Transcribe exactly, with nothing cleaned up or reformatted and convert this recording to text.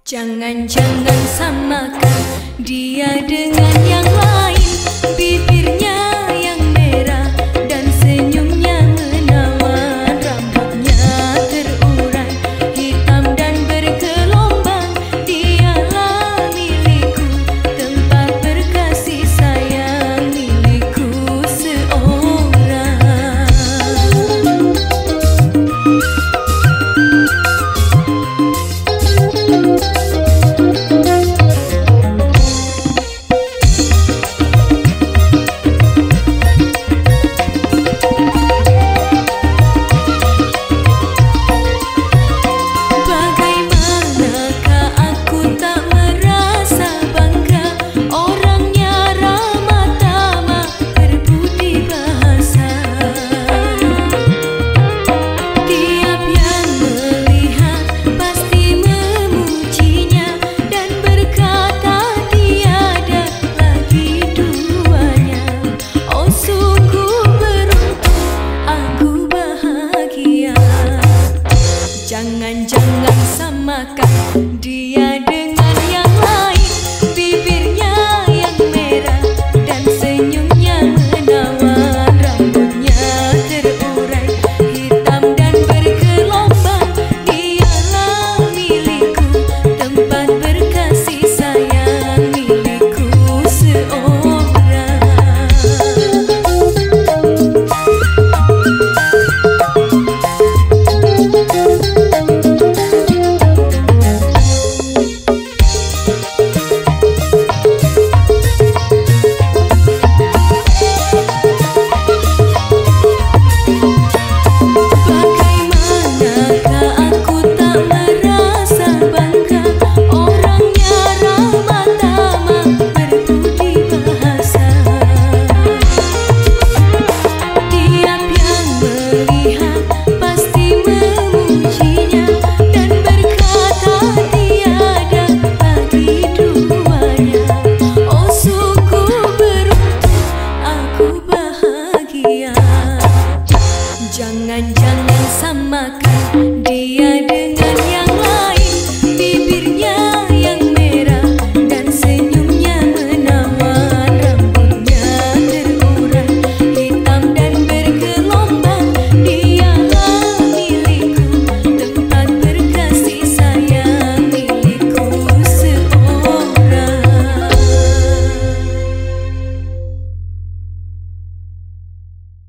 Jangan-jangan samakan dia dengan yang lain. Bibirnya yang merah dan senyumnya menawan. Rambutnya terurai hitam dan bergelombang. Dialah milikku, tempat berkasih sayang milikku seorang. Jangan-jangan samakan dia dengan yang lain. Bibirnya yang merah dan senyumnya menawan. Rambutnya terurai hitam dan bergelombang. Dialah milikku, tempat berkasih sayang milikku seorang. Jangan-jangan samakan dia dengan yang